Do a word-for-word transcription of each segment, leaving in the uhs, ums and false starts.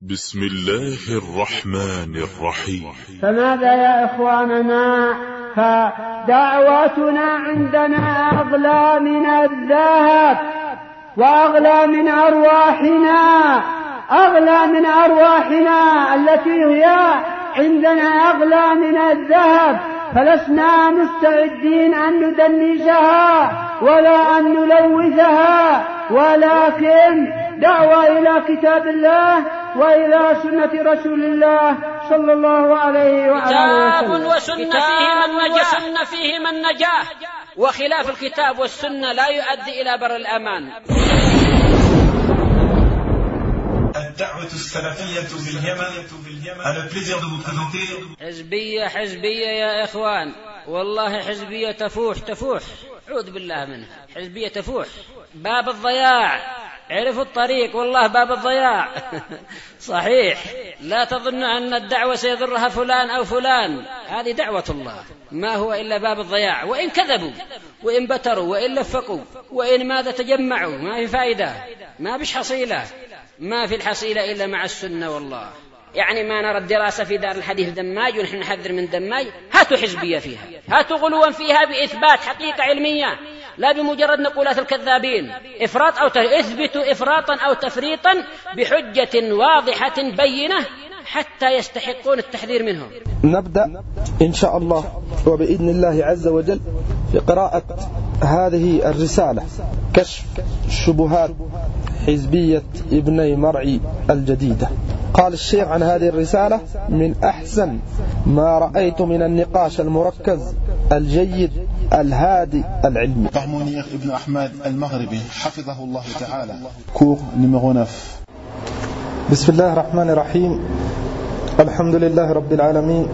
بسم الله الرحمن الرحيم. فماذا يا إخواننا؟ فدعوتنا عندنا أغلى من الذهب وأغلى من أرواحنا، أغلى من أرواحنا التي هي عندنا أغلى من الذهب، فلسنا مستعدين أن ندنسها ولا أن نلوثها، ولكن دعوة إلى كتاب الله وإلى سنة رسول الله صلى الله عليه وآله وسلم. وسنة فيهما النجاة، وخلاف الكتاب والسنة لا يؤدي إلى بر الأمان. الدعوة السلفية باليمن. أنا بليزير دو بريزونتي. حزبية حزبية يا إخوان، والله حزبية تفوح تفوح، عوذ بالله منها، حزبية تفوح باب الضياع، عرفوا الطريق والله باب الضياع. صحيح، لا تظن أن الدعوة سيضرها فلان أو فلان، هذه دعوة الله ما هو إلا باب الضياع، وإن كذبوا وإن بتروا وإن لفقوا وإن ماذا تجمعوا ما في فائدة، ما بش حصيلة، ما في الحصيلة إلا مع السنة. والله يعني ما نرى الدراسة في دار الحديث دماج ونحن نحذر من دماج، هاتوا حزبية فيها، هاتوا غلوا فيها بإثبات حقيقة علمية، لا بمجرد نقولات الكذابين، إفراط أو اثبتوا إفراطا أو تفريطا بحجة واضحة بينة حتى يستحقون التحذير منهم. نبدأ إن شاء الله وبإذن الله عز وجل في قراءة هذه الرسالة، كشف شبهات حزبية ابني مرعي الجديدة. قال الشيخ عن هذه الرسالة: من أحسن ما رأيت من النقاش المركز الجيد الهادي العلمي. Par Mounir ibn Ahmad al-Maghribi حفظه الله تعالى. Cours numéro neuf. بسم الله الرحمن الرحيم. الحمد لله رب العالمين،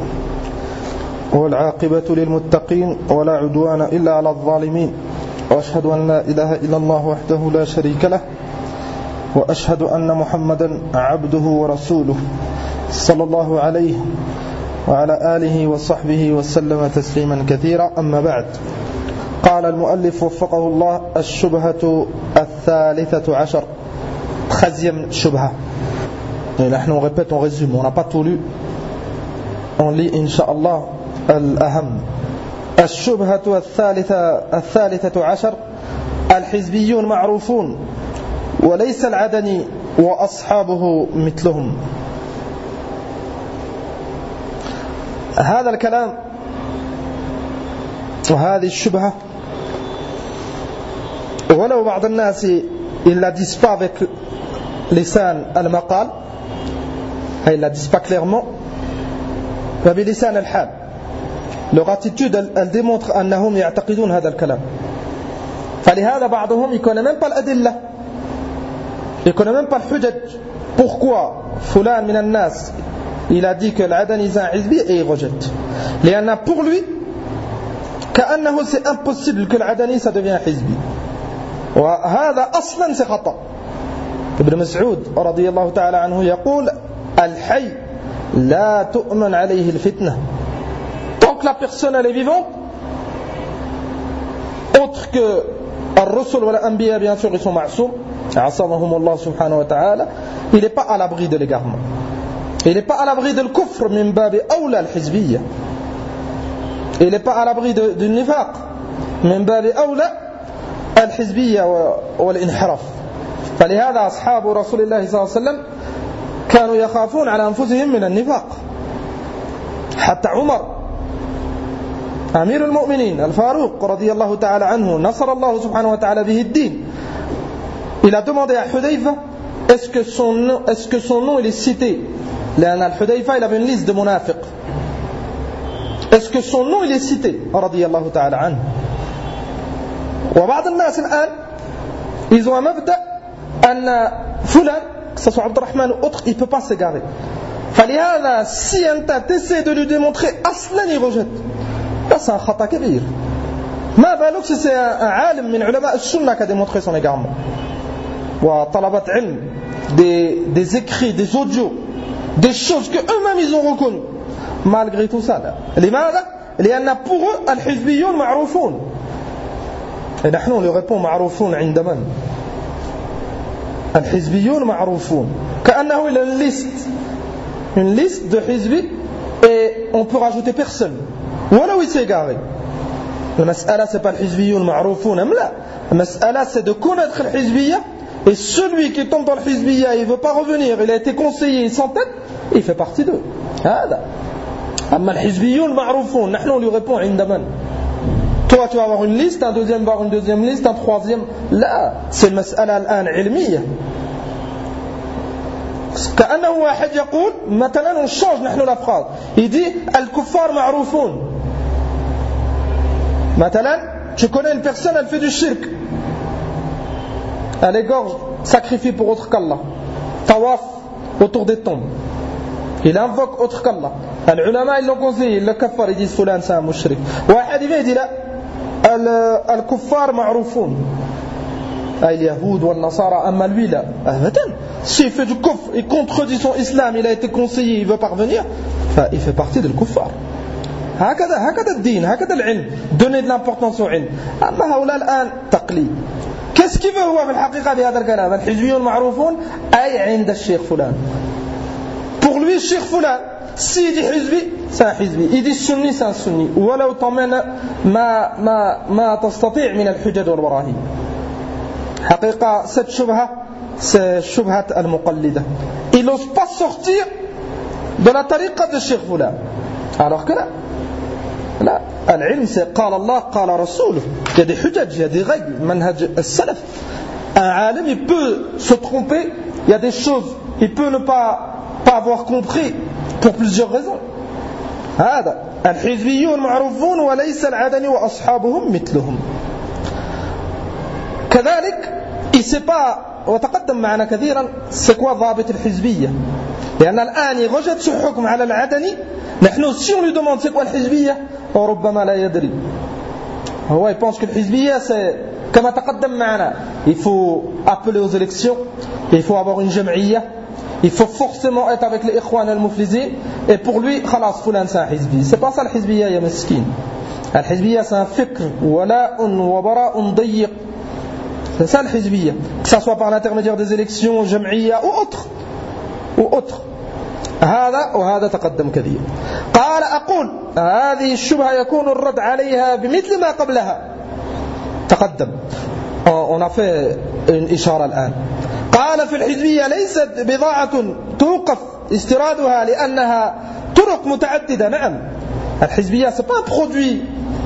والعاقبة للمتقين، ولا عدوان إلا على الظالمين، وأشهد أن لا إله إلا الله وحده لا شريك له، وأشهد أن محمدا عبده ورسوله صلى الله عليه وعلى آله وصحبه وسلم تسليما كثيرا. أما بعد، قال المؤلف وفقه الله: الشبهة الثالثة عشر. treizième شبهة. نحن répète, on résume, on n'a pas tout lu, on lit incha'Allah الأهم. الشبهة الثالثة الثالثة عشر: الحزبيون معروفون وليس العدني وأصحابه مثلهم. هذا الكلام وهذه الشبهة، ولو بعض الناس ils la disent pas avec لسان المقال، ils la disent pas clairement، فبلسان الحال. leur attitude elle, elle démontre أنهم يعتقدون هذا الكلام. فلهذا بعضهم il connaît même pas l'adilla, il connaît même pas le hujaj. Pourquoi fulan min al-nas il a dit que l'adani est un hizbi et il rejette. لأن pour lui كأنه c'est impossible que l'adani ça devient un hizbi. وهذا أصلا c'est خطأ. ابن مسعود رضي الله تعالى عنه يقول: الحي لا تؤمن عليه الفتنة. Tant que la personne elle est vivante, autre que الرسل والأنبياء bien sûr ils sont معصوم عصمهم الله سبحانه وتعالى, il n'est pas à l'abri de l'égarement, il n'est pas à l'abri de الكفر من باب أولى الحزبية, il n'est pas à l'abri de, du nifaq من باب أولى الحزبية والانحراف. فلهذا أصحاب رسول الله صلى الله عليه وسلم كانوا يخافون على أنفسهم من النفاق. حتى عمر أمير المؤمنين الفاروق رضي الله تعالى عنه نصر الله سبحانه وتعالى به الدين, il a demandé à Hudayfa est-ce que son nom, est-ce que son nom il est cité, لأن الحديفة il avait une liste de munafiq, est-ce que son nom il est cité رضي الله تعالى عنه. وبعض الناس الآن ils ont un مبدأ أن فلان que ce soit عبد الرحمن ou autre il peut pas s'égarer. فلهذا si un tas essaie de lui démontrer أصلا il rejette, là c'est un khata كبير. ما بالك si c'est un عالم من علماء السنة qui a démontré son égarement. وطلبة علم, des, des écrits, des audios, des choses que eux-mêmes ils ont reconnues. Malgré tout ça, لماذا؟ لأن pour eux الحزبيون معروفون. Et نحن on lui répond معروفون عند من؟ Al-Hizbiyoun ma'roufoun. Ka'annahu il a une liste. Une liste de Hizbi et on peut rajouter personne. Voilà où il s'est égaré. La mas'ala c'est pas Al-Hizbiyoun ma'roufoun. La mas'ala c'est de connaître Al-Hizbiyya et celui qui tombe dans Al-Hizbiyya il ne veut pas revenir, il a été conseillé, il s'entête, il fait partie d'eux. Hada. Amma Al-Hizbiyoun ma'roufoun. Nahnu on lui répond عندما. Toi tu vas avoir une liste, un deuxième va avoir une deuxième liste, un troisième. Là, c'est le mas'ala al-an ilmiya. كأنه واحد يقول مثلا on change نحن la phrase. Il dit الكفار معروفون. مثلا tu connais une personne, elle fait du shirk. Elle égorge, sacrifie pour autre qu'Allah. Tawaf autour des tombes. Il invoque autre qu'Allah. Les ulama ils l'ont conseillé, le kafar ils disent fulan c'est un mushrik. واحد il dit là الكفار معروفون. اليهود والنصارى أما lui là أبدا. S'il fait du kufr, il contredit son islam, il a été conseillé, il veut parvenir, il fait partie du kuffar. هكذا هكذا الدين هكذا العلم. Donner de l'importance au ilm. أما هؤلاء الآن تقليد. Qu'est-ce qu'il veut هو في الحقيقة بهذا الكلام؟ الحزبيون معروفون أي عند الشيخ فلان. Pour lui الشيخ فلان s'il dit حزبي c'est un حزبي, il dit sunni c'est un sunni. ولو طمن ما ما ما تستطيع من الحجج والبراهين. حقيقة cette شبهة c'est شبهة المقلدة. Il n'ose pas sortir de la tariqa de Cheikh Foulan. Alors que là, là, العلم c'est قال الله قال رسوله. Il y a des hujaj, il y a des règles, manhaj al-salaf. Un alim il peut se tromper, il y a des choses, il peut ne pas, pas avoir compris pour plusieurs raisons. هذا الحزبيون معروفون وليس العدني وأصحابهم مثلهم. كذلك il sait pas وتقدم معنا كثيرا c'est quoi ضابط الحزبية. لأن الآن يرجد ce حكم على العدني. نحن si on lui demande c'est quoi الحزبية وربما لا يدري. هو il pense que الحزبية c'est كما تقدم معنا il faut appeler aux élections, il faut avoir une جمعية, il faut forcément être avec les إخوان المفلسين et pour lui خلاص فلان c'est un حزبي. C'est pas ça الحزبية يا مسكين. الحزبية c'est un فكر ولاء وبراء ضيق. C'est ça le hizbiyya, que ça soit par l'intermédiaire des élections, jam'iyya ou autre ou autre. هذا وهذا تقدم كثير. قال أقول هذه الشبهة يكون الرد عليها بمثل ما قبلها. تقدم. On a fait une إشارة الآن. قال في الحزبية ليست بضاعة توقف استيرادها لأنها طرق متعددة. نعم. الحزبية c'est pas un produit.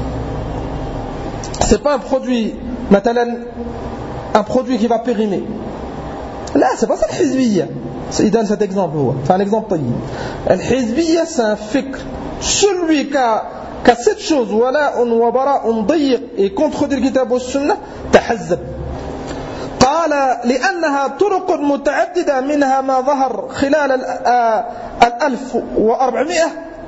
C'est pas un produit مثلا un produit qui va périmer. Là, c'est pas ça le hizbiyya. Il donne cet exemple. C'est un exemple طيب. Le hizbiyya, c'est un fikr. Celui qui a, qui a cette chose, wala un wabara un ضيق et contredit le kitab wa sunnah, تحزب. قال لأنها طرق متعددة منها ما ظهر خلال الألف وأربعمائة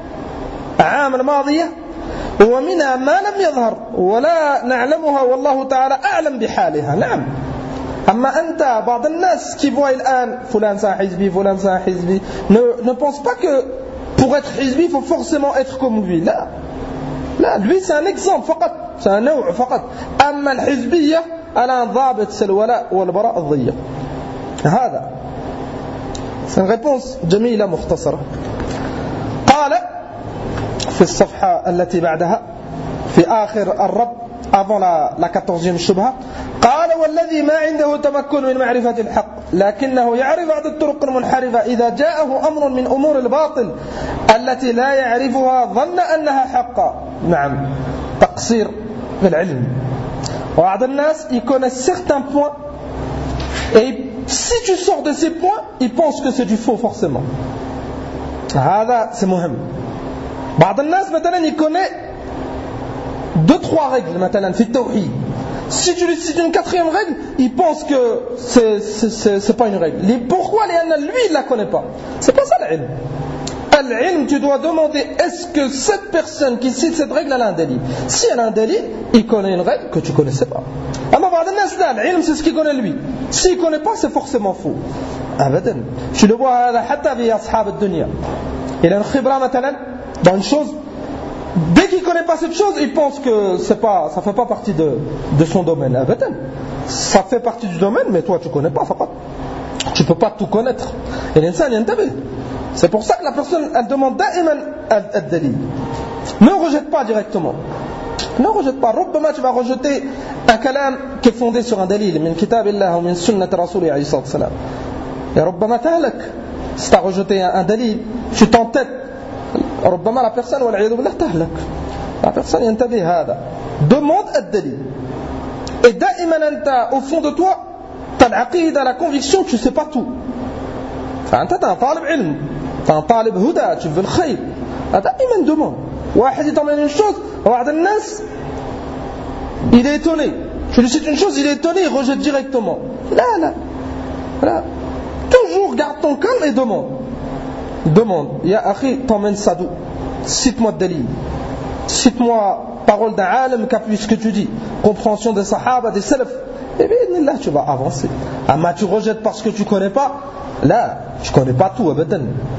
عام الماضية ومنها ما لم يظهر ولا نعلمها والله تعالى أعلم بحالها. نعم. أما أنت بعض الناس qui voient الآن فلان c'est un hizbi, فلان c'est un hizbi ne, ne pense pas que pour être hizbi il faut forcément être comme lui. لا لا lui c'est un exemple فقط, c'est un نوع فقط. أما الحزبية على ضابط c'est le ولاء والبراء الضيق. هذا c'est une réponse جميلة مختصرة. قال في الصفحة التي بعدها في آخر الرد avant la, la quatorzième شبهة قال والذي ما عنده تمكن من معرفة الحق لكنه يعرف بعض الطرق المنحرفة إذا جاءه أمر من أمور الباطل التي لا يعرفها ظن أنها حق. نعم. تقصير في العلم. بعض الناس ils connaissent certains points et si tu sors de ces points ils pensent que c'est du faux forcément. هذا c'est مهم. بعض الناس مثلا يكوني deux trois règles مثلا في التوحيد. Si tu lui cites une quatrième règle, il pense que c'est, c'est, c'est, c'est pas une règle. Pourquoi? Lui il la connaît pas. C'est pas ça l'ilm. L'ilm, tu dois demander est-ce que cette personne qui cite cette règle elle a un délit. Si elle a un délit, il connaît une règle que tu connaissais pas. Alors بعض الناس là, l'ilm c'est ce qu'il connaît lui. S'il connaît pas, c'est forcément faux. أبدا. Tu le vois هذا حتى في أصحاب الدنيا. Il a une khibra مثلا dans une chose. Dès qu'il ne connaît pas cette chose, il pense que c'est pas, ça ne fait pas partie de, de son domaine. Ça fait partie du domaine, mais toi tu ne connais pas. Tu ne peux pas tout connaître. Et l'insan yantabih. C'est pour ça que la personne, elle demande da'iman ad-dalil. Ne rejette pas directement. Ne rejette pas. Rubbama tu vas rejeter un kalam qui est fondé sur un dalil, min kitabillah ou min sunnat rasouli alayhi salam. Et rubbama tahlak. Si tu as rejeté un, un dalil, tu t'entêtes. Rubbama la personne, wal'iyadu billah, tahlak. La personne yantabih hada. Demande ad-dalil. Et da'iman anta, au fond de toi, tu as l'aqida, la conviction que tu ne sais pas tout. Enfin, tu as un talib ilm, tu as un talib huda, tu veux le khayr. Da'iman demande. Wahid il t'emmène une chose, Wahad al-Nas, il est étonné. Tu lui cites une chose, il est étonné, il rejette directement. Là, là, là. Toujours garde ton calme et demande. Demande. Ya akhi, t'emmène ça d'où? Cite-moi de dalil. Cite-moi parole d'un alim qui appuie ce que tu dis. Compréhension des sahaba, des salaf. Et bien là, tu vas avancer. Ah, mais tu rejettes parce que tu ne connais pas. Là, tu ne connais pas tout. Abadan.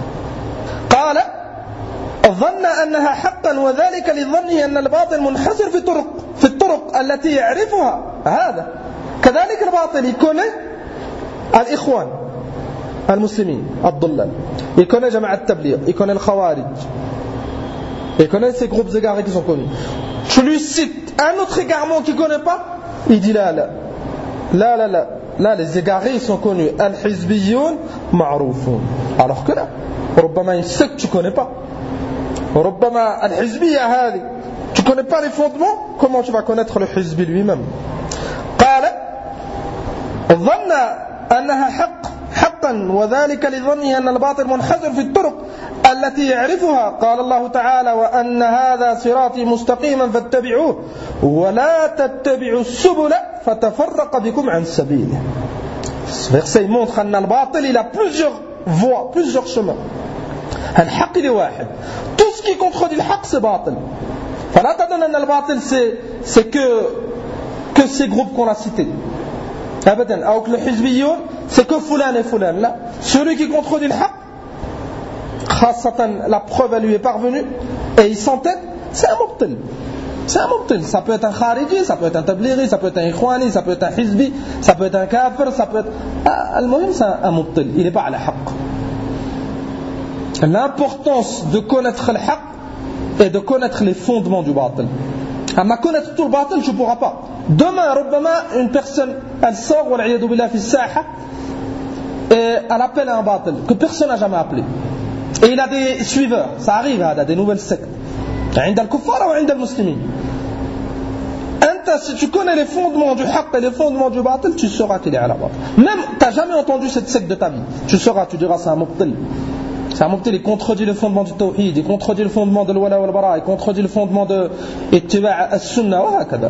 قال ظن أنها حقا وذلك لظنه أن الباطل منحصر في الطرق في الطرق التي يعرفها هذا كذلك الباطل يكون الإخوان المسلمين الضلال يكون جماعة التبليغ يكون الخوارج يكون ces groupes égarés qui sont connus. Tu lui cites un autre égarement qu'il ne connaît pas, il dit là là là là là là les égarés ils sont connus al-hizbiyoun ma'roufoun, alors que là ربما une secte tu ne connais pas. ربما الحزبية هذه tu ne connais pas les fondements, comment tu vas connaître le حزبي lui-même. قال ظن أنها حق حقا وذلك لظنه أن الباطل منحصر في الطرق التي يعرفها. قال الله تعالى وأن هذا صراطي مستقيما فاتبعوه ولا تتبعوا السبل فتفرق بكم عن سبيله. Ce verset montre أن الباطل il a plusieurs voies, plusieurs chemins. الحق il est واحد. Tout ce qui contredit le haq c'est باطل. فلا تظن أن الباطل c'est c'est que que ces groupes qu'on a cités. أبدا. أو que le حزبيون c'est que fulan et fulan. Là, celui qui contredit le haq, khasatan la preuve elle lui est parvenue et il s'entête, c'est un mubtil. C'est un mubtil. Ça peut être un khariji, ça peut être un tablighi, ça peut être un ikhwani, ça peut être un hizbi, ça peut être un kafir, ça peut être al-muhim c'est un mubtil. Il n'est pas à la haq. L'importance de connaître le haq et de connaître les fondements du batil. À connaître tout le batil, tu ne pourras pas. Demain, rubbama, une personne, elle sort, wal'iyadu billah, fi saha, et elle appelle un batil que personne n'a jamais appelé. Et il a des suiveurs. Ça arrive, il a des nouvelles sectes. عند الكفار وعند المسلمين. Anta, si tu connais les fondements du haq et les fondements du batil, tu sauras qu'il est à la batil. Même, tu n'as jamais entendu cette secte de ta vie. Tu sauras, tu diras, c'est un mubtil. C'est un mubtil, il contredit le fondement du tawhid, il contredit le fondement de l'wala wal bara, il contredit le fondement de ittiba' as-sunnah, وهكذا.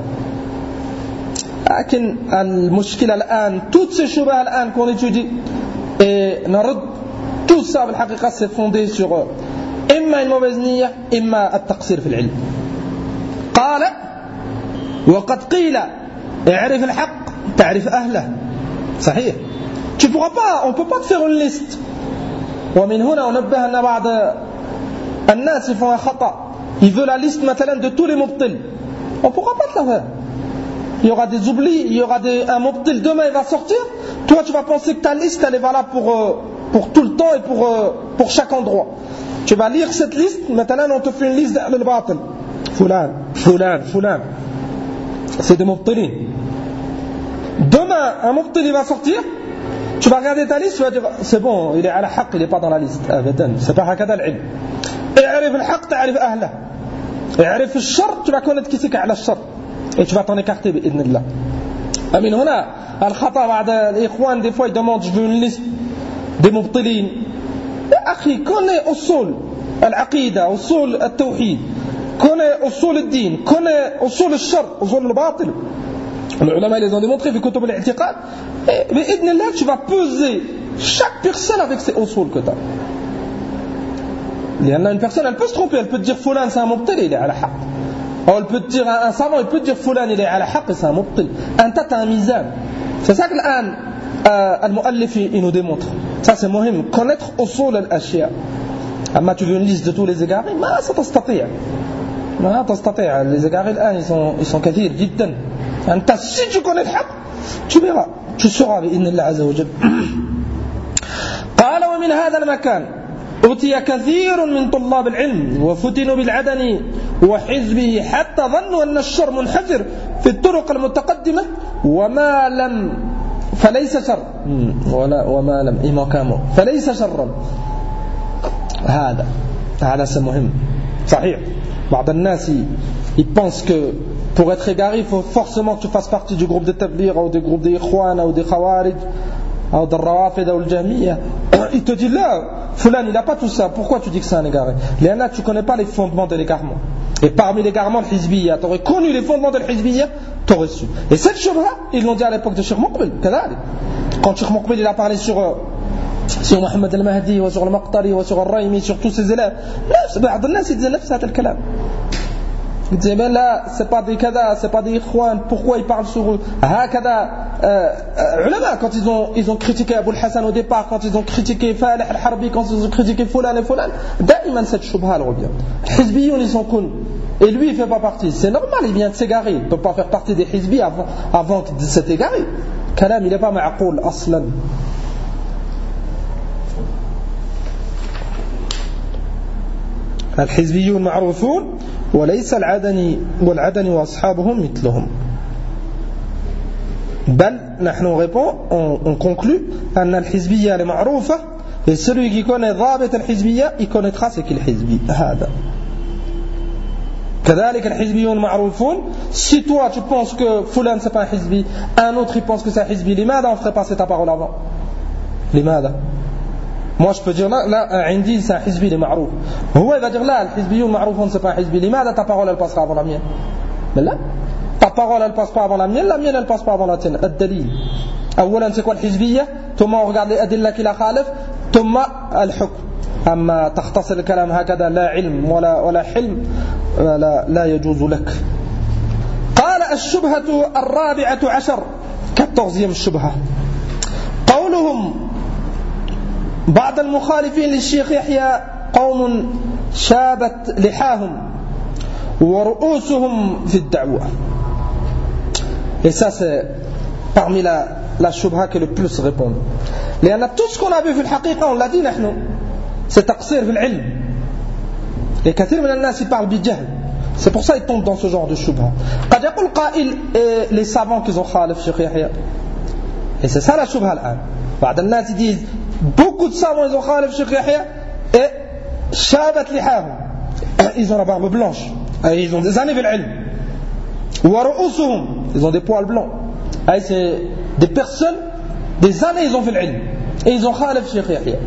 لكن المشكلة الآن, toutes ces shubha الآن qu'on étudie, et نرد, tout ça, بالحقيقة, c'est fondé sur إما une mauvaise niyyah, إما التقصير في العلم. قال وقد قيل اعرف الحق تعرف أهله. صحيح. Tu pourras pas, on peut pas te faire une liste. ومن هنا ننبه أن بعض الناس font un خطأ. Ils veulent la liste مثلا de tous les mubtils. On ne pourra pas te la faire. Il y aura des oublis, il y aura des, un mubtil demain il va sortir. Toi tu vas penser que ta liste elle est valable pour, pour tout le temps et pour, pour chaque endroit. Tu vas lire cette liste, maintenant on te fait une liste d'Ahl al-Batil. Fulan, Fulan, Fulan. C'est des mubtilin. Demain un mubtil il va sortir. Tu vas regarder ta liste, tu vas dire c'est bon, il est à la haq, il n'est pas dans la liste. Abadan, c'est pas hakada al-ilm. I'rif al-haq, ta'rif ahlah. I'rif al-shar, tu vas connaître qui c'est qui est à la shar. Et tu vas t'en écarter, bi'idnillah. Amin, hona, al-khata, ba'da l'ikhwan, des fois ils demandent, je veux une liste des mubtilin. Akhi, connais usul al-aqida, usul al-tawhid, connais usul al-din, connais usul al-shar, usul al-batil. Les ulama les ont démontré في كتب الاعتقاد. بإذن الله tu vas peser chaque personne avec ses usul que tu as. لأن une personne elle peut se tromper, elle peut te dire fulan c'est un mubtil, il est à la haq. Ou elle peut te dire un savant, il peut te dire fulan il est à la haq, c'est un mubtil. Anta t'as un mizan. C'est ça que l'an al-muallif il nous démontre. Ça c'est muhim, connaître usul al-ashya. أما tu veux une liste de tous les égarés, ما ستستطيع. ما تستطيع. Les égarés الآن ils sont ils sont كثير جدا. Si tu connais le haq, tu verras, tu sauras بإذن الله عز وجل. قال ومن هذا المكان أتي كثير من طلاب العلم وفتنوا بالعدن وحزبه حتى ظنوا أن الشر منحدر في الطرق المتقدمة وما لم فليس شر ولا وما لم إما كامو فليس شرا. هذا هذا c'est مهم صحيح. بعض الناس ils pensent que pour être égaré il faut forcément que tu fasses partie du groupe des Tabligh ou des groupes des Ikhwan ou des Khawarij ou des Rawafid ou des Jahmiyya. Il te dit là Fulan il n'a pas tout ça, pourquoi tu dis que c'est un égaré? Léana, tu ne connais pas les fondements de l'égarement. Et parmi l'égarement de l'Hizbiyya, tu aurais connu les fondements de l'Hizbiyya, tu aurais su. Et cette shubha, ils l'ont dit à l'époque de Cheikh Muqbil. Quand Cheikh Muqbil il a parlé sur sur Mohammed al-Mahdi ou sur le Maqtari ou sur al-Raymi, sur tous ses élèves, بعض الناس يدزي نفس هذا الكلام. Il disait ben là c'est pas des kada, c'est pas des ikhwan, pourquoi ils parlent sur eux? Hakada euh, ulama quand ils ont ils ont critiqué Abu al-Hasan au départ, quand ils ont critiqué Falih al-Harbi, quand ils ont critiqué Fulan et Fulan, daïman cette shubha elle revient. Hizbiyoun ils sont connus et lui il fait pas partie. C'est normal, il vient de s'égarer, il peut pas faire partie des hizbi avant avant de s'être égaré. Kalam il est pas ma'qoul aslan. الحزبيون معروفون وليس العدني والعدني وأصحابهم مثلهم. بل نحن répond on, on conclut أن الحزبية معروفة et celui qui connaît ضابط الحزبية il connaîtra ce qu'est le حزبي. هذا كذلك الحزبيون معروفون. Si toi tu penses que Fulan c'est pas un حزبي, un autre il pense que c'est un حزبي, لماذا on ferait passer ta parole avant? لماذا? Moi je peux dire là, là un indi c'est un hizbi, il est ma'rouf. هو il va dire là, le hizbiyoun ma'roufun c'est pas un hizbi. لماذا ta parole elle passera avant la mienne? Mais là, ta parole elle passe pas avant la mienne, la mienne elle passe pas avant la tienne. الدليل. أولا c'est quoi le hizbiyya? ثم on regarde les adilla qui la khalif, ثم الحكم. أما تختصر الكلام هكذا لا علم ولا ولا حلم لا لا يجوز لك. قال الشبهة الرابعة عشر quatorzième الشبهة قولهم بعض المخالفين للشيخ يحيى قوم شابت لحاهم ورؤوسهم في الدعوة. Et ça c'est parmi la, la shubha qui est le plus répondue. لأن tout ce qu'on a vu في الحقيقة on l'a dit نحن c'est تقصير في العلم. Et كثير من الناس ils parlent بالجهل. C'est pour ça ils tombent dans ce genre de shubha. قد يقول قائل les savants qu'ils ont خالف الشيخ يحيى. Et c'est ça la shubha الآن. بعض الناس ils disent beaucoup de savants ils ont khalif Cheikh Yahya et shabat lihahum, ils ont la barbe blanche et ils ont des années bil ilm wa ru'usuhum, ils ont des poils blancs et c'est des personnes des années ils ont fait l'ilm et ils ont khalif Cheikh Yahya.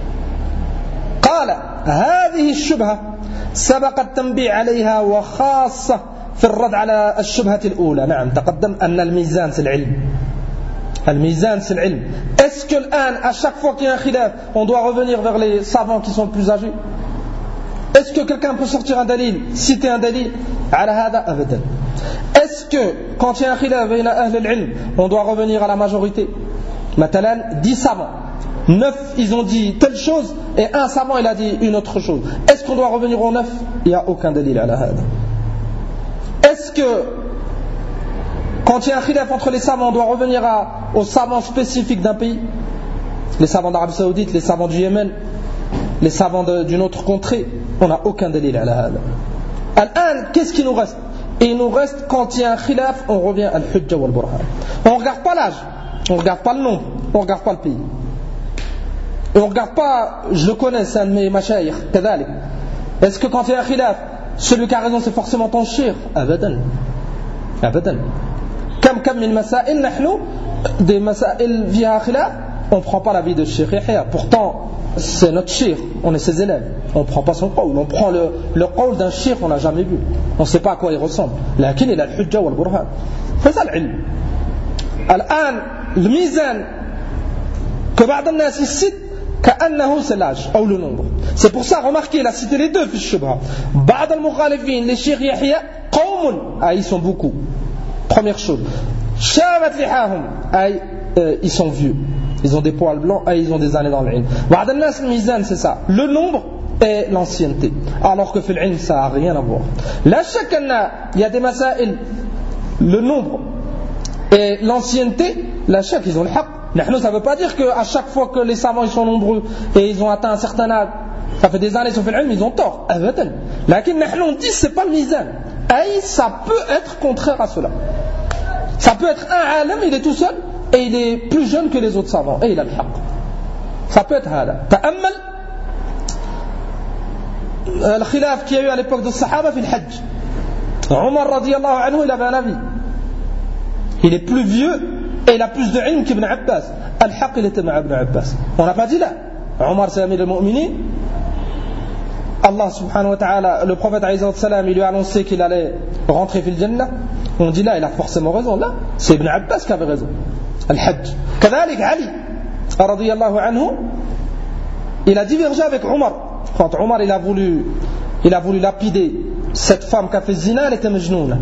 قال هذه الشبهة سبق التنبيه عليها وخاصة في الرد على الشبهة الأولى. نعم تقدم أن الميزان في العلم. الميزان c'est l'ilm. Est-ce que l'an, à chaque fois qu'il y a un khilaf, on doit revenir vers les savants qui sont plus âgés? Est-ce que quelqu'un peut sortir un dalil, citer un dalil? على هذا أبدا. Est-ce que quand il y a un khilaf بين أهل العلم, on doit revenir à la majorité? مثلا dix savants, neuf ils ont dit telle chose et un savant il a dit une autre chose. Est-ce qu'on doit revenir aux neuf? Il n'y a aucun dalil على هذا. Est-ce que quand il y a un khilaf entre les savants, on doit revenir à, aux savants spécifiques d'un pays? Les savants d'Arabie Saoudite, les savants du Yémen, les savants de, d'une autre contrée. On n'a aucun dalil à la hada. Al-an, qu'est-ce qui nous reste? Et il nous reste, quand il y a un khilaf, on revient à al-hujja wal-burhan. On ne regarde pas l'âge, on ne regarde pas le nombre, on ne regarde pas le pays. Et on ne regarde pas, je le connais, c'est un de mes mashayikh, kadhalik. Est-ce que quand il y a un khilaf, celui qui a raison c'est forcément ton shir? Abadan. Abadan. Comme comme min masail nahnu des masail fiha khilaf, on prend pas l'avis de Cheikh Yahya. Pourtant c'est notre shir, on est ses élèves. On prend pas son qawl, on prend le le qawl d'un shir qu'on n'a jamais vu. On sait pas à quoi il ressemble. Lakin il a le hujja wal burhan. C'est ça l'ilm. الآن الميزان que بعض الناس يسد كأنه c'est l'âge ou le nombre. C'est pour ça remarquez il a cité les deux في الشبهة. بعض المخالفين للشيخ يحيى قوم, ah ils sont beaucoup. Première chose, shabat lihahum, ay euh, ils sont vieux, ils ont des poils blancs et ils ont des années dans l'ilm. Ba'd an-nas al-mizan c'est ça, le nombre et l'ancienneté. Alors que fil ilm ça n'a rien à voir. La shakana, il y a des masail, le nombre et l'ancienneté, la shak ils ont le haq, Nahnu, ça ne veut pas dire qu'à chaque fois que les savants ils sont nombreux et ils ont atteint un certain âge, ça fait des années qu'ils ont fait l'ilm, ils ont tort. Abadan. Lakin nahnu on dit c'est pas le mizan. Aïe, ça peut être contraire à cela. Ça peut être un alam, il est tout seul et il est plus jeune que les autres savants et il a le haqq. Ça peut être hada. Ta'ammal le khilaf qu'il y a eu à l'époque des Sahaba fil Hajj. Omar radiyallahu anhu, il avait un avis. Il est plus vieux et il a plus de ilm qu'Ibn Abbas. Al-Haqq, il était avec Ibn Abbas. On n'a pas dit là. Omar, c'est Amir al-Mu'minin. Allah subhanahu wa ta'ala, le prophète alayhi salam, il lui a annoncé qu'il allait rentrer fil Jannah. On dit là, il a forcément raison. Là, c'est Ibn Abbas qui avait raison. Al-Hajj. Kadalik Ali radiyallahu anhu, il a divergé avec Omar. Quand Omar il a voulu, il a voulu lapider cette femme qui a fait zina, elle était majnouna.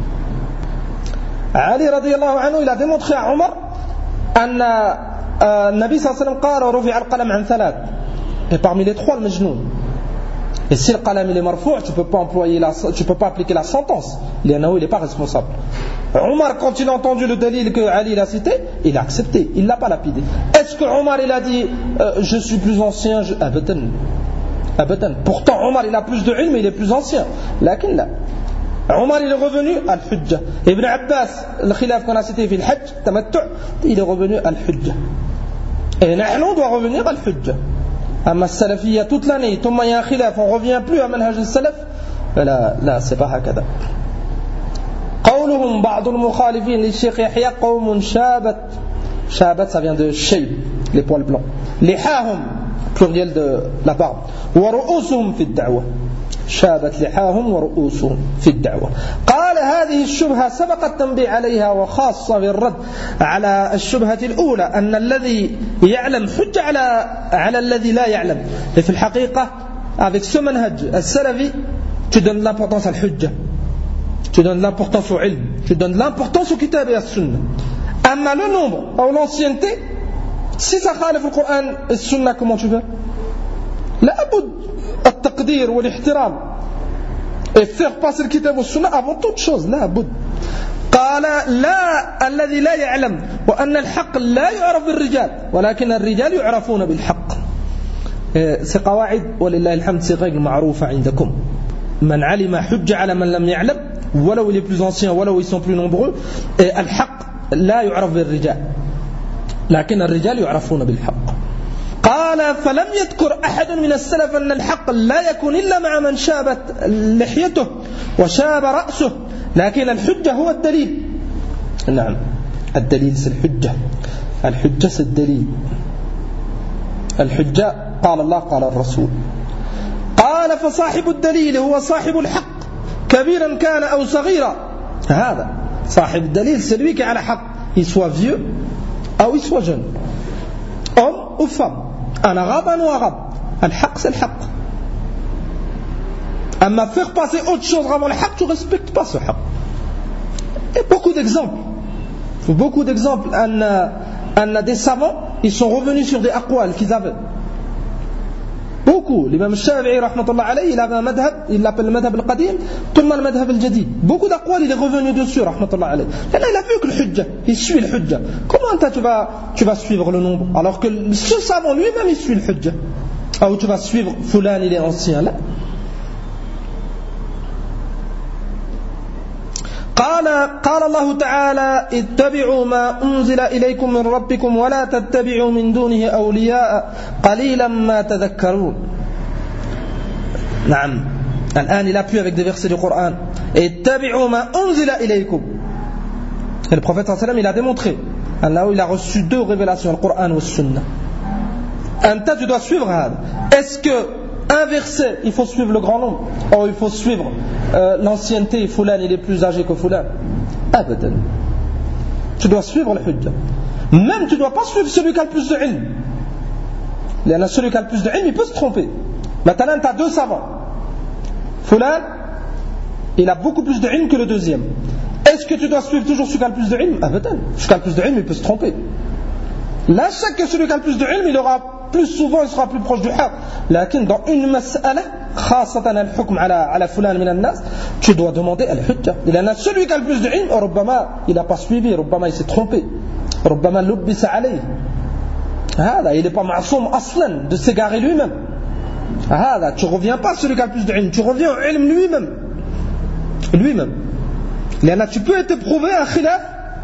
Ali radiyallahu anhu, il a démontré à Omar que Nabi sallallahu alayhi wa sallam qala rufi'a al-qalam an thalath. Et parmi les trois, le majnoun. Et si le qalam il est marfou', tu peux pas employer la, tu peux pas appliquer la sentence. Il n'est pas responsable. Omar, quand il a entendu le dalil que Ali a cité, il a accepté, il l'a pas lapidé. Est-ce que Omar il a dit euh, je suis plus ancien, je... Abadan. Abadan. Pourtant Omar il a plus de ilm, il est plus ancien. Lakin là, Omar il est revenu à al-Hujja. Ibn Abbas, le khilaf qu'on a cité في الحج, tamattu', il est revenu à al-Hujja. Et nahnu on doit revenir à al-Hujja. Amma salafiyya toute l'année, tout il y a un khilaf, on revient plus à manhaj al-salaf. Là, là c'est pas hakada. قولهم بعض المخالفين للشيخ يحيى قوم شابت شابت ça vient de shayb, les poils blancs, لحاهم pluriel de la barbe, ورؤوسهم في الدعوة شابت لحاهم ورؤوسهم في الدعوة. قال هذه الشبهة سبق التنبيه عليها وخاصة بالرد على الشبهة الأولى أن الذي يعلم حج على على الذي لا يعلم. Et في الحقيقة avec ce manhaj السلفي tu donnes l'importance à الحجة, tu donnes l'importance au ilm, tu donnes l'importance au kitab et à sunna. Amma le nombre ou l'ancienneté, si ça khalif le Coran et le sunna, comment tu fais? La aboud al-taqdir ou l'ihtiram et faire passer le kitab et le sunna avant toute chose. La aboud. قال لا الذي لا يعلم وأن الحق لا يعرف بالرجال ولكن الرجال يعرفون بالحق. c'est قواعد ولله الحمد, c'est règle معروفة عندكم. من علم حج على من لم يعلم ولو il est plus ancien ولو ils sont plus nombreux. et الحق لا يعرف بالرجال لكن الرجال يعرفون بالحق. قال فلم يذكر أحد من السلف أن الحق لا يكون إلا مع من شابت لحيته وشاب رأسه لكن الحجة هو الدليل. نعم الدليل c'est الحجة. الحجة c'est الدليل. الحجة قال الله قال الرسول. قال فصاحب الدليل هو صاحب الحق كبيرا كان أو صغيرا. هذا صاحب الدليل c'est lui qui a le حق, il soit vieux ou il soit jeune, homme ou femme, un arabe ou un arabe. الحق c'est le حق. أما faire passer autre chose avant le حق, tu ne respectes pas ce حق. Et beaucoup d'exemples, beaucoup d'exemples. On a des savants, ils sont revenus sur des aqwal qu'ils avaient. Beaucoup. L'imam Shafi'i rahmatullah alayhi, il avait un madhab, il l'appelle le madhab al-qadim, tout le madhab al-jadid. Beaucoup d'aqwal, il est revenu dessus rahmatullah alayhi. Et là, il a vu que le hujja, il suit le hujja. Comment tu vas, tu vas suivre le nombre alors que ce savant lui-même il suit le hujja? Ou tu vas suivre fulan, il est ancien là. قال قال الله تعالى اتبعوا ما أنزل إليكم من ربكم ولا تتبعوا من دونه أولياء قليلا ما تذكرون. نعم الآن il appuie avec des versets du Coran. اتبعوا ما أنزل إليكم. Et le prophète sallallahu alayhi wa sallam il a démontré là où il a reçu deux révélations, le Coran et le Sunna. Anta tu dois suivre هذا. Est-ce que un verset, il faut suivre le grand nombre, ou il faut suivre euh, l'ancienneté, Fulan il est plus âgé que Fulan? Abadan. Tu dois suivre le hujja. Même tu ne dois pas suivre celui qui a le plus de ilm. Il y en a celui qui a le plus de ilm, il peut se tromper. Maintenant tu as deux savants. Fulan, il a beaucoup plus de ilm que le deuxième. Est-ce que tu dois suivre toujours celui qui a le plus de ilm? Abadan. Celui qui a le plus de ilm, il peut se tromper. Là, chaque que celui qui a le plus de ilm, il aura plus souvent, il sera plus proche du haqq. Lakin dans une mas'ala, khasatan al-hukm ala ala fulan min an-nas, tu dois demander al-hujja. Il y en a celui qui a le plus de ilm, rubbama il n'a pas suivi, rubbama il s'est trompé, rubbama lubbisa alayhi. هذا il n'est pas معصوم أصلا de s'égarer lui-même. هذا tu reviens pas sur celui qui a le plus de ilm, tu reviens au ilm lui-même. Lui-même. لأن tu peux être prouvé un khilaf.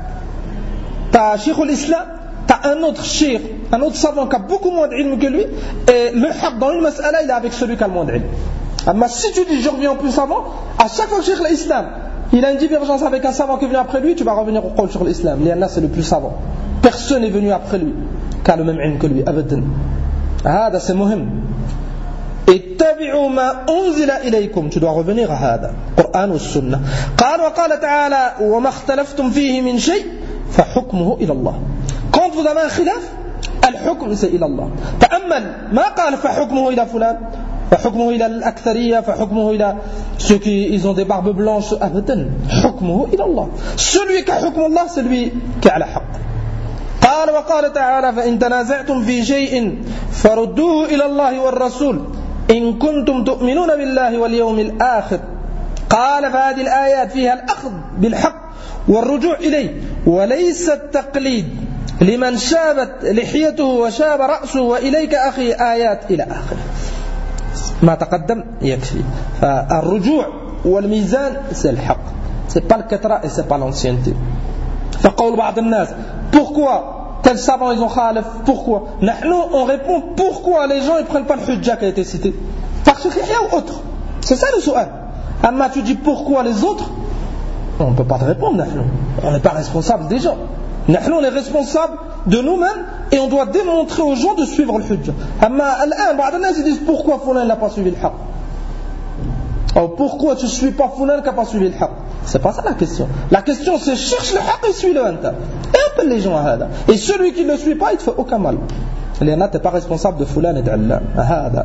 T'as Cheikh l'Islam, t'as un autre cheikh, un autre savant qui a beaucoup moins d'ilm que lui, et le haq dans une mas'ala il est avec celui qui a le moins d'ilm. Mais si tu dis je reviens au plus savant, à chaque fois que Cheikh l'Islam il a une divergence avec un savant qui est venu après lui, tu vas revenir au qawl sur l'islam. L'Anna c'est le plus savant. Personne n'est venu après lui qui a le même ilm que lui. Abadan. هذا c'est muhim. اتبعوا ما أنزل إليكم. Tu dois revenir à هذا. Coran ou Sunnah. قال وقال تعالى وما اختلفتم فيه من شيء فحكمه إلى الله. Quand vous avez un khilaf, الحكم c'est إلى الله. تأمل ما قال فحكمه إلى فلان. فحكمه إلى الأكثرية فحكمه إلى ceux qui ils ont des barbes blanches أبدا حكمه إلى الله. Celui qui a حكم الله c'est lui qui est على حق. قال وقال تعالى فإن تنازعتم في شيء فردوه إلى الله والرسول إن كنتم تؤمنون بالله واليوم الآخر. قال فهذه الآيات فيها الأخذ بالحق والرجوع إليه وليس التقليد لمن شابت لحيته وشاب رأسه وإليك أخي آيات إلى آخره. ما تقدم يكفي. فالرجوع والميزان c'est le haq. C'est pas le katra et c'est pas l'ancienneté. فقول بعض الناس pourquoi tel savant ils ont khalif, pourquoi نحن on répond pourquoi les gens ils prennent pas le hujja qui a été cité par Cheikh Yahya ou autre. C'est ça le souhait. Amma tu dis pourquoi les autres, on ne peut pas te répondre. نحن on n'est pas responsable des gens. نحن on est responsable de nous-mêmes et on doit démontrer aux gens de suivre le hujja. Amma الآن بعض الناس ils disent pourquoi Fulan n'a pas suivi le haq, ou pourquoi tu ne suis pas Fulan qui n'a pas suivi le haq. C'est pas ça la question. La question c'est cherche le haq et suis-le anta. Et appelle les gens à hada. Et celui qui ne le suit pas, il te fait aucun mal. Léana, tu n'es pas responsable de Fulan et d'Allah. Hada.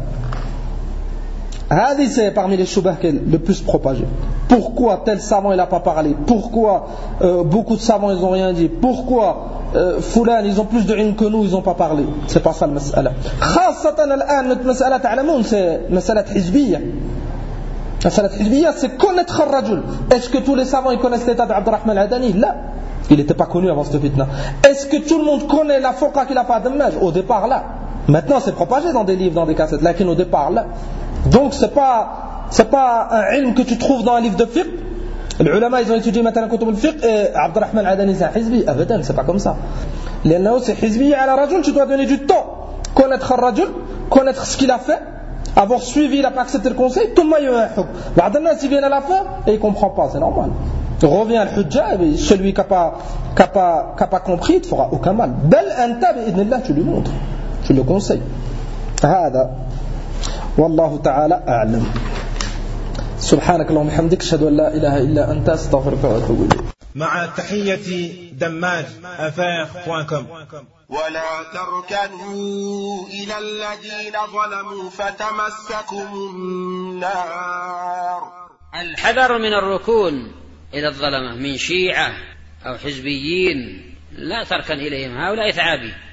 Hadi, c'est parmi les shubahs qui est le plus propagé. Pourquoi tel savant il n'a pas parlé? Pourquoi euh, beaucoup de savants ils n'ont rien dit? Pourquoi euh, Fulan ils ont plus de ilm que nous, ils n'ont pas parlé? C'est pas ça le mas'ala. Khassatan al-an, notre mas'ala ta'lamoun, c'est mas'ala hizbiyya. La salat hizbiyya, c'est connaître un rajul. Est-ce que tous les savants ils connaissent l'état d'Abdurrahman al-Adani? Là, il n'était pas connu avant cette fitna. Est-ce que tout le monde connaît la fouqa qu'il a pas d'image? Au départ, là. Maintenant, c'est propagé dans des livres, dans des cassettes. Là, au départ, là. Donc, c'est pas, c'est pas un ilm que tu trouves dans un livre de fiqh. Les ulama, ils ont étudié maintenant kutub al-fiqh et Abdurrahman al-Adani, c'est un hizbi. Abadan, c'est pas comme ça. L'anna, c'est hizbiyya à la rajul, tu dois donner du temps. Connaître un rajul, connaître ce qu'il a fait. Avoir suivi, il n'a pas accepté le conseil, tout le monde a eu un hukm. Ba'dana, s'il vient à la fin, et il ne comprend pas, c'est normal. Il revient à l'hujja, et celui qui n'a pas, qui a pas, qui a pas compris, il ne te fera aucun mal. Bel anta, bi'idnillah, tu lui montres, tu le conseilles. Hada. Wallahu ta'ala a'lam. سبحانك اللهم وبحمدك اشهد ان لا اله الا انت استغفرك واتوب اليك. مع تحية دماج أفاق دوت كوم. ولا تركنوا إلى الذين ظلموا فتمسكم النار. الحذر من الركون إلى الظلمة من شيعة أو حزبيين، لا تركن إليهم، هؤلاء ثعابي.